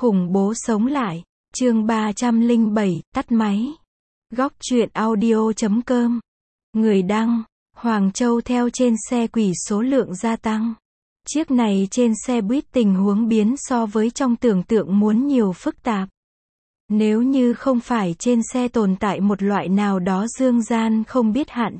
Khủng bố sống lại. Chương 307, tắt máy. Góc truyện audio.com. Người đăng, Hoàng Châu theo trên xe quỷ số lượng gia tăng. Chiếc này trên xe buýt tình huống biến so với trong tưởng tượng muốn nhiều phức tạp. Nếu như không phải trên xe tồn tại một loại nào đó dương gian không biết hạn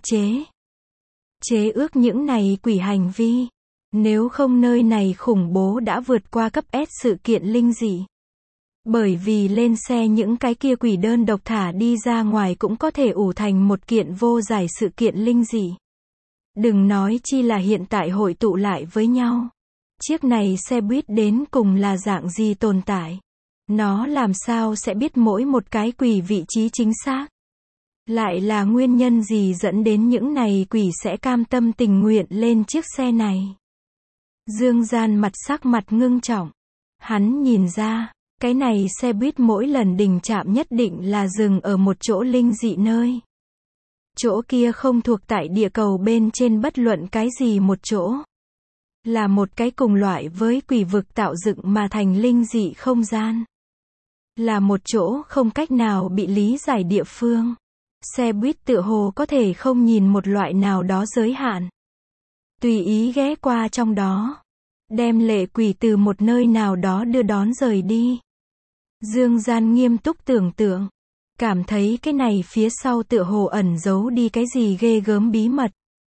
chế ước những này quỷ hành vi. Nếu không nơi này khủng bố đã vượt qua cấp S sự kiện linh dị. Bởi vì lên xe những cái kia quỷ đơn độc thả đi ra ngoài cũng có thể ủ thành một kiện vô giải sự kiện linh dị. Đừng nói chi là hiện tại hội tụ lại với nhau. Chiếc này xe buýt đến cùng là dạng gì tồn tại? Nó làm sao sẽ biết mỗi một cái quỷ vị trí chính xác? Lại là nguyên nhân gì dẫn đến những này quỷ sẽ cam tâm tình nguyện lên chiếc xe này? Dương Gian sắc mặt ngưng trọng. Hắn nhìn ra, cái này xe buýt mỗi lần đình trạm nhất định là dừng ở một chỗ linh dị nơi. Chỗ kia không thuộc tại địa cầu bên trên bất luận cái gì một chỗ. Là một cái cùng loại với quỷ vực tạo dựng mà thành linh dị không gian. Là một chỗ không cách nào bị lý giải địa phương. Xe buýt tựa hồ có thể không nhìn một loại nào đó giới hạn. Tùy ý ghé qua trong đó. Đem lệ quỷ từ một nơi nào đó đưa đón rời đi. Dương Gian nghiêm túc tưởng tượng. Cảm thấy cái này phía sau tựa hồ ẩn giấu đi cái gì ghê gớm bí mật.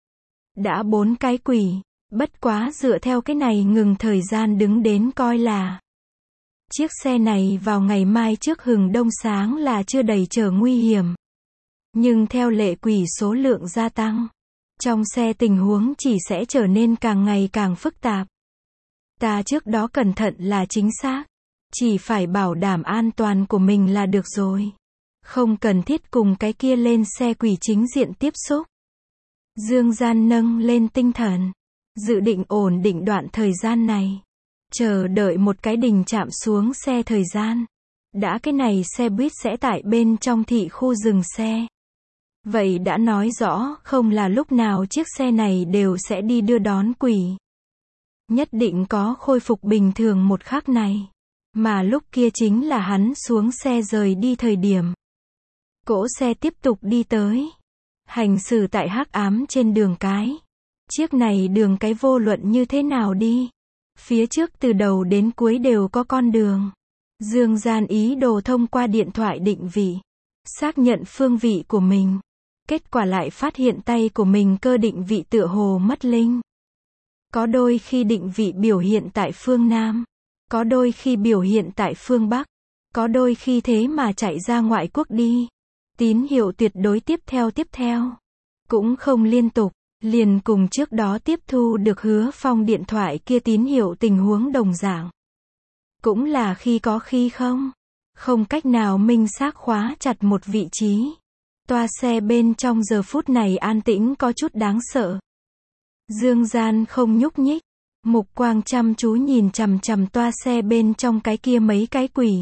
Đã 4 cái quỷ. Bất quá dựa theo cái này ngừng thời gian đứng đến coi là. Chiếc xe này vào ngày mai trước hừng đông sáng là chưa đầy trở nguy hiểm. Nhưng theo lệ quỷ số lượng gia tăng. Trong xe tình huống chỉ sẽ trở nên càng ngày càng phức tạp. Ta trước đó cẩn thận là chính xác. Chỉ phải bảo đảm an toàn của mình là được rồi. Không cần thiết cùng cái kia lên xe quỷ chính diện tiếp xúc. Dương Gian nâng lên tinh thần. Dự định ổn định đoạn thời gian này. Chờ đợi một cái đình chạm xuống xe thời gian. Đã cái này xe buýt sẽ tại bên trong thị khu dừng xe. Vậy đã nói rõ không là lúc nào chiếc xe này đều sẽ đi đưa đón quỷ. Nhất định có khôi phục bình thường một khắc này. Mà lúc kia chính là hắn xuống xe rời đi thời điểm. Cỗ xe tiếp tục đi tới. Hành xử tại hắc ám trên đường cái. Chiếc này đường cái vô luận như thế nào đi. Phía trước từ đầu đến cuối đều có con đường. Dương Gian ý đồ thông qua điện thoại định vị. Xác nhận phương vị của mình. Kết quả lại phát hiện tay của mình cơ định vị tựa hồ mất linh. Có đôi khi định vị biểu hiện tại phương Nam. Có đôi khi biểu hiện tại phương Bắc. Có đôi khi thế mà chạy ra ngoại quốc đi. Tín hiệu tuyệt đối tiếp theo. Cũng không liên tục. Liền cùng trước đó tiếp thu được Hứa Phong điện thoại kia tín hiệu tình huống đồng dạng. Cũng là khi có khi không. Không cách nào minh xác khóa chặt một vị trí. Toa xe bên trong giờ phút này an tĩnh có chút đáng sợ. Dương Gian không nhúc nhích. Mục quang chăm chú nhìn chằm chằm toa xe bên trong cái kia mấy cái quỷ.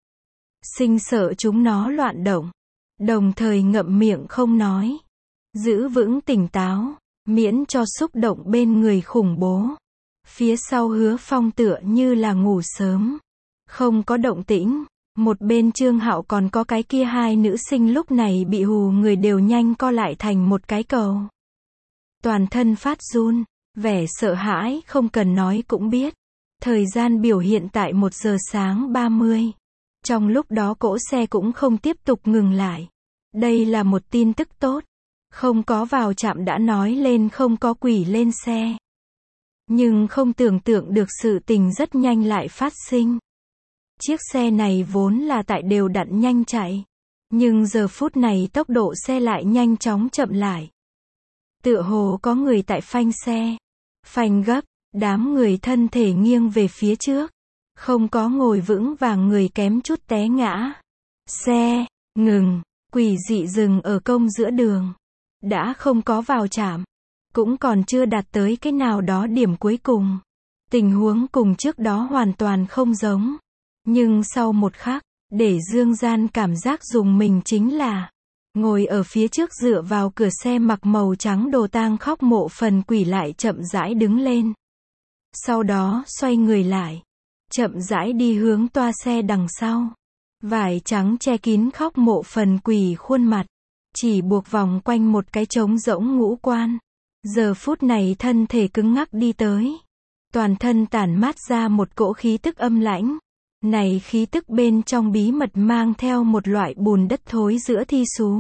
Sinh sợ chúng nó loạn động. Đồng thời ngậm miệng không nói. Giữ vững tỉnh táo. Miễn cho xúc động bên người khủng bố. Phía sau Hứa Phong tựa như là ngủ sớm. Không có động tĩnh. Một bên Trương Hạo còn có cái kia hai nữ sinh lúc này bị hù người đều nhanh co lại thành một cái cầu. Toàn thân phát run. Vẻ sợ hãi không cần nói cũng biết. Thời gian biểu hiện tại 1 giờ sáng 30. Trong lúc đó cỗ xe cũng không tiếp tục ngừng lại. Đây là một tin tức tốt. Không có vào trạm đã nói lên không có quỷ lên xe. Nhưng không tưởng tượng được sự tình rất nhanh lại phát sinh. Chiếc xe này vốn là tại đều đặn nhanh chạy. Nhưng giờ phút này tốc độ xe lại nhanh chóng chậm lại. Tựa hồ có người tại phanh xe. Phanh gấp, đám người thân thể nghiêng về phía trước. Không có ngồi vững vàng người kém chút té ngã. Xe, ngừng, quỷ dị dừng ở công giữa đường. Đã không có vào trạm. Cũng còn chưa đạt tới cái nào đó điểm cuối cùng. Tình huống cùng trước đó hoàn toàn không giống. Nhưng sau một khắc, để Dương Gian cảm giác dùng mình chính là ngồi ở phía trước dựa vào cửa xe mặc màu trắng đồ tang khóc mộ phần quỷ lại chậm rãi đứng lên. Sau đó xoay người lại. chậm rãi đi hướng toa xe đằng sau. Vải trắng che kín khóc mộ phần quỷ khuôn mặt, chỉ buộc vòng quanh một cái trống rỗng ngũ quan. Giờ phút này thân thể cứng ngắc đi tới. Toàn thân tản mát ra một cỗ khí tức âm lãnh. Này khí tức bên trong bí mật mang theo một loại bùn đất thối giữa thi xú.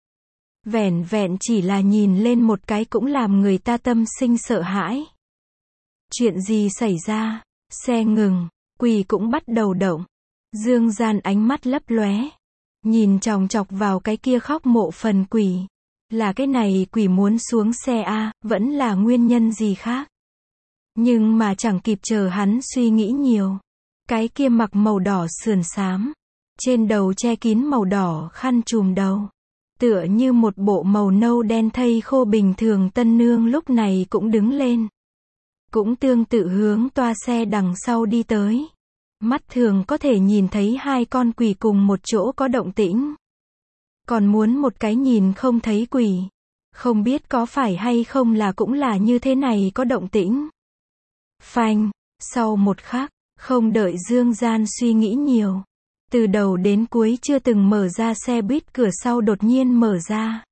Vẻn vẹn chỉ là nhìn lên một cái cũng làm người ta tâm sinh sợ hãi. Chuyện gì xảy ra? Xe ngừng, quỷ cũng bắt đầu động. Dương Gian ánh mắt lấp lóe, nhìn chòng chọc vào cái kia khóc mộ phần quỷ. Là cái này quỷ muốn xuống xe a, vẫn là nguyên nhân gì khác? Nhưng mà chẳng kịp chờ hắn suy nghĩ nhiều. Cái kia mặc màu đỏ sườn xám, trên đầu che kín màu đỏ khăn trùm đầu, tựa như một bộ màu nâu đen thây khô bình thường tân nương lúc này cũng đứng lên. Cũng tương tự hướng toa xe đằng sau đi tới. Mắt thường có thể nhìn thấy hai con quỷ cùng một chỗ có động tĩnh. Còn muốn một cái nhìn không thấy quỷ. Không biết có phải hay không là cũng là như thế này có động tĩnh. Phanh, sau một khắc, không đợi Dương Gian suy nghĩ nhiều. Từ đầu đến cuối chưa từng mở ra xe buýt cửa sau đột nhiên mở ra.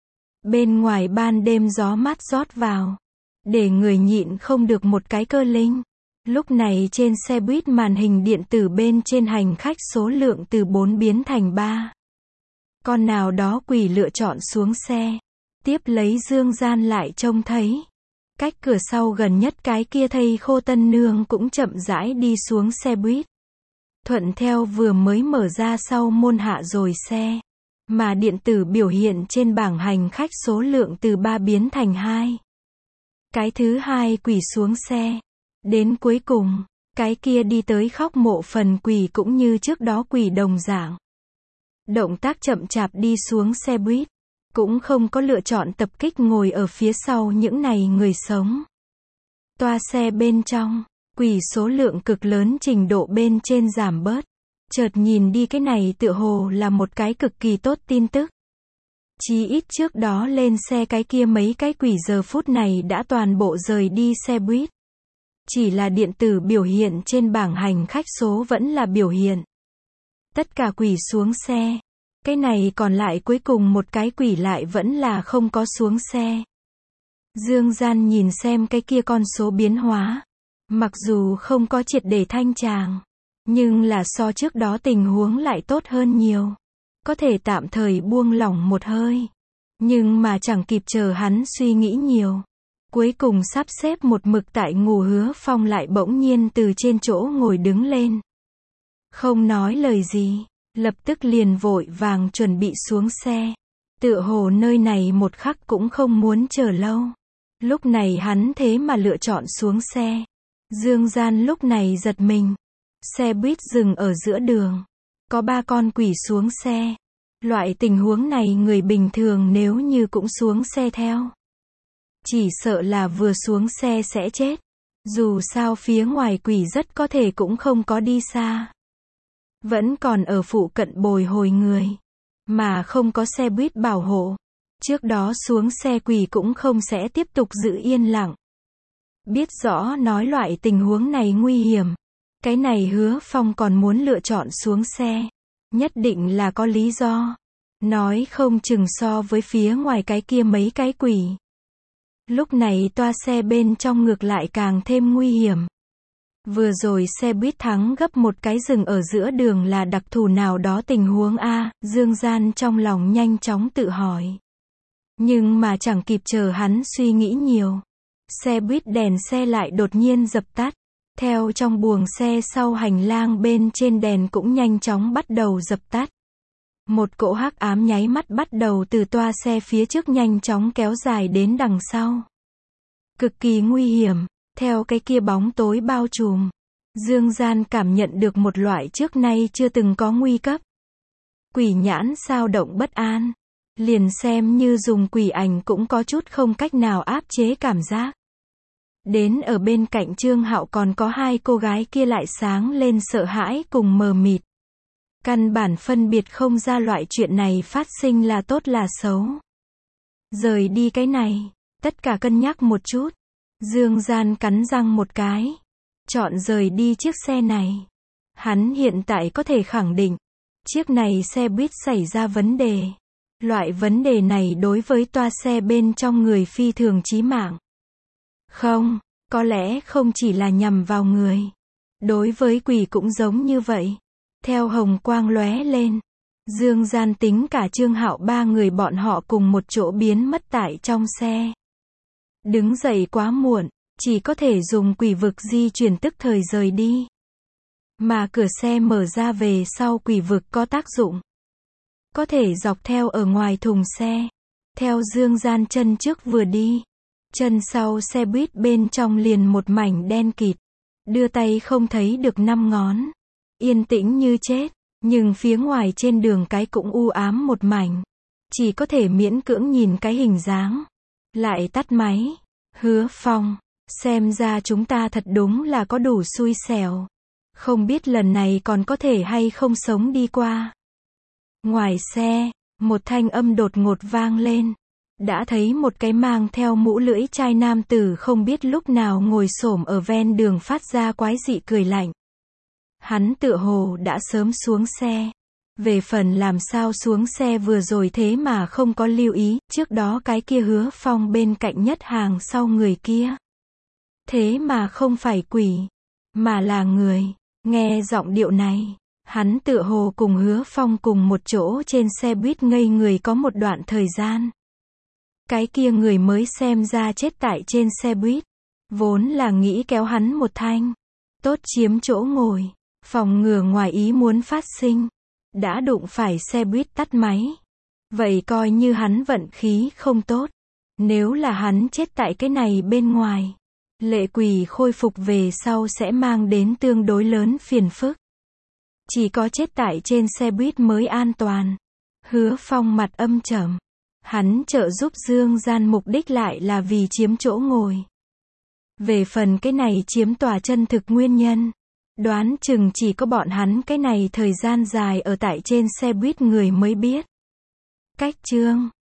Bên ngoài ban đêm gió mát rót vào. Để người nhịn không được một cái cơ linh. Lúc này trên xe buýt màn hình điện tử bên trên hành khách số lượng từ 4 biến thành 3. Con nào đó quỷ lựa chọn xuống xe. Tiếp lấy Dương Gian lại trông thấy. Cách cửa sau gần nhất cái kia thây khô tân nương cũng chậm rãi đi xuống xe buýt. Thuận theo vừa mới mở ra sau môn hạ rồi xe. Mà điện tử biểu hiện trên bảng hành khách số lượng từ 3 biến thành 2. Cái thứ hai quỷ xuống xe. Đến cuối cùng, cái kia đi tới khóc mộ phần quỷ cũng như trước đó quỷ đồng dạng. Động tác chậm chạp đi xuống xe buýt. Cũng không có lựa chọn tập kích ngồi ở phía sau những này người sống. Toa xe bên trong, quỷ số lượng cực lớn trình độ bên trên giảm bớt. Chợt nhìn đi cái này tựa hồ là một cái cực kỳ tốt tin tức. Chí ít trước đó lên xe cái kia mấy cái quỷ giờ phút này đã toàn bộ rời đi xe buýt. Chỉ là điện tử biểu hiện trên bảng hành khách số vẫn là biểu hiện. Tất cả quỷ xuống xe. Cái này còn lại cuối cùng một cái quỷ lại vẫn là không có xuống xe. Dương Gian nhìn xem cái kia con số biến hóa. Mặc dù không có triệt để thanh tràng, nhưng là so trước đó tình huống lại tốt hơn nhiều. Có thể tạm thời buông lỏng một hơi. Nhưng mà chẳng kịp chờ hắn suy nghĩ nhiều. Cuối cùng sắp xếp một mực tại ngủ Hứa Phong lại bỗng nhiên từ trên chỗ ngồi đứng lên. Không nói lời gì, lập tức liền vội vàng chuẩn bị xuống xe. Tựa hồ nơi này một khắc cũng không muốn chờ lâu. Lúc này hắn thế mà lựa chọn xuống xe. Dương Gian lúc này giật mình. Xe buýt dừng ở giữa đường. Có 3 con quỷ xuống xe. Loại tình huống này người bình thường nếu như cũng xuống xe theo. Chỉ sợ là vừa xuống xe sẽ chết. Dù sao phía ngoài quỷ rất có thể cũng không có đi xa. Vẫn còn ở phụ cận bồi hồi người. Mà không có xe buýt bảo hộ. Trước đó xuống xe quỷ cũng không sẽ tiếp tục giữ yên lặng. Biết rõ nói loại tình huống này nguy hiểm. Cái này Hứa Phong còn muốn lựa chọn xuống xe. Nhất định là có lý do. Nói không chừng so với phía ngoài cái kia mấy cái quỷ. Lúc này toa xe bên trong ngược lại càng thêm nguy hiểm. Vừa rồi xe buýt thắng gấp một cái dừng ở giữa đường là đặc thù nào đó tình huống a, Dương Gian trong lòng nhanh chóng tự hỏi. Nhưng mà chẳng kịp chờ hắn suy nghĩ nhiều. Xe buýt đèn xe lại đột nhiên dập tắt. Theo trong buồng xe sau hành lang bên trên đèn cũng nhanh chóng bắt đầu dập tắt. Một cỗ hắc ám nháy mắt bắt đầu từ toa xe phía trước nhanh chóng kéo dài đến đằng sau. Cực kỳ nguy hiểm, theo cái kia bóng tối bao trùm. Dương Gian cảm nhận được một loại trước nay chưa từng có nguy cấp. Quỷ nhãn sao động bất an. Liền xem như dùng quỷ ảnh cũng có chút không cách nào áp chế cảm giác. Đến ở bên cạnh Trương Hạo còn có 2 cô gái kia lại sáng lên sợ hãi cùng mờ mịt. Căn bản phân biệt không ra loại chuyện này phát sinh là tốt là xấu. Rời đi cái này, tất cả cân nhắc một chút. Dương Gian cắn răng một cái. chọn rời đi chiếc xe này. Hắn hiện tại có thể khẳng định, chiếc này xe buýt xảy ra vấn đề. Loại vấn đề này đối với toa xe bên trong người phi thường chí mạng. Không, có lẽ không chỉ là nhằm vào người. Đối với quỷ cũng giống như vậy. Theo hồng quang lóe lên, Dương Gian Tính cả Trương Hạo ba người bọn họ cùng một chỗ biến mất tại trong xe. Đứng dậy quá muộn, chỉ có thể dùng quỷ vực di chuyển tức thời rời đi. Mà cửa xe mở ra về sau quỷ vực có tác dụng. Có thể dọc theo ở ngoài thùng xe. Theo Dương Gian chân trước vừa đi, chân sau xe buýt bên trong liền một mảnh đen kịt. Đưa tay không thấy được 5 ngón. Yên tĩnh như chết, nhưng phía ngoài trên đường cái cũng u ám một mảnh. Chỉ có thể miễn cưỡng nhìn cái hình dáng. Lại tắt máy. Hứa Phong, xem ra chúng ta thật đúng là có đủ xui xẻo. Không biết lần này còn có thể hay không sống đi qua. Ngoài xe, một thanh âm đột ngột vang lên. Đã thấy một cái mang theo mũ lưỡi chai nam tử không biết lúc nào ngồi xổm ở ven đường phát ra quái dị cười lạnh. Hắn tựa hồ đã sớm xuống xe. Về phần làm sao xuống xe vừa rồi thế mà không có lưu ý, trước đó cái kia Hứa Phong bên cạnh nhất hàng sau người kia. Thế mà không phải quỷ, mà là người. Nghe giọng điệu này, hắn tựa hồ cùng Hứa Phong cùng một chỗ trên xe buýt ngây người có một đoạn thời gian. Cái kia người mới xem ra chết tại trên xe buýt. Vốn là nghĩ kéo hắn một thanh. Tốt chiếm chỗ ngồi. Phòng ngừa ngoài ý muốn phát sinh. Đã đụng phải xe buýt tắt máy. Vậy coi như hắn vận khí không tốt. Nếu là hắn chết tại cái này bên ngoài, lệ quỷ khôi phục về sau sẽ mang đến tương đối lớn phiền phức. Chỉ có chết tại trên xe buýt mới an toàn. Hứa Phong mặt âm trầm. Hắn trợ giúp Dương Gian mục đích lại là vì chiếm chỗ ngồi. Về phần cái này chiếm tòa chân thực nguyên nhân, đoán chừng chỉ có bọn hắn cái này thời gian dài ở tại trên xe buýt người mới biết. Cách chương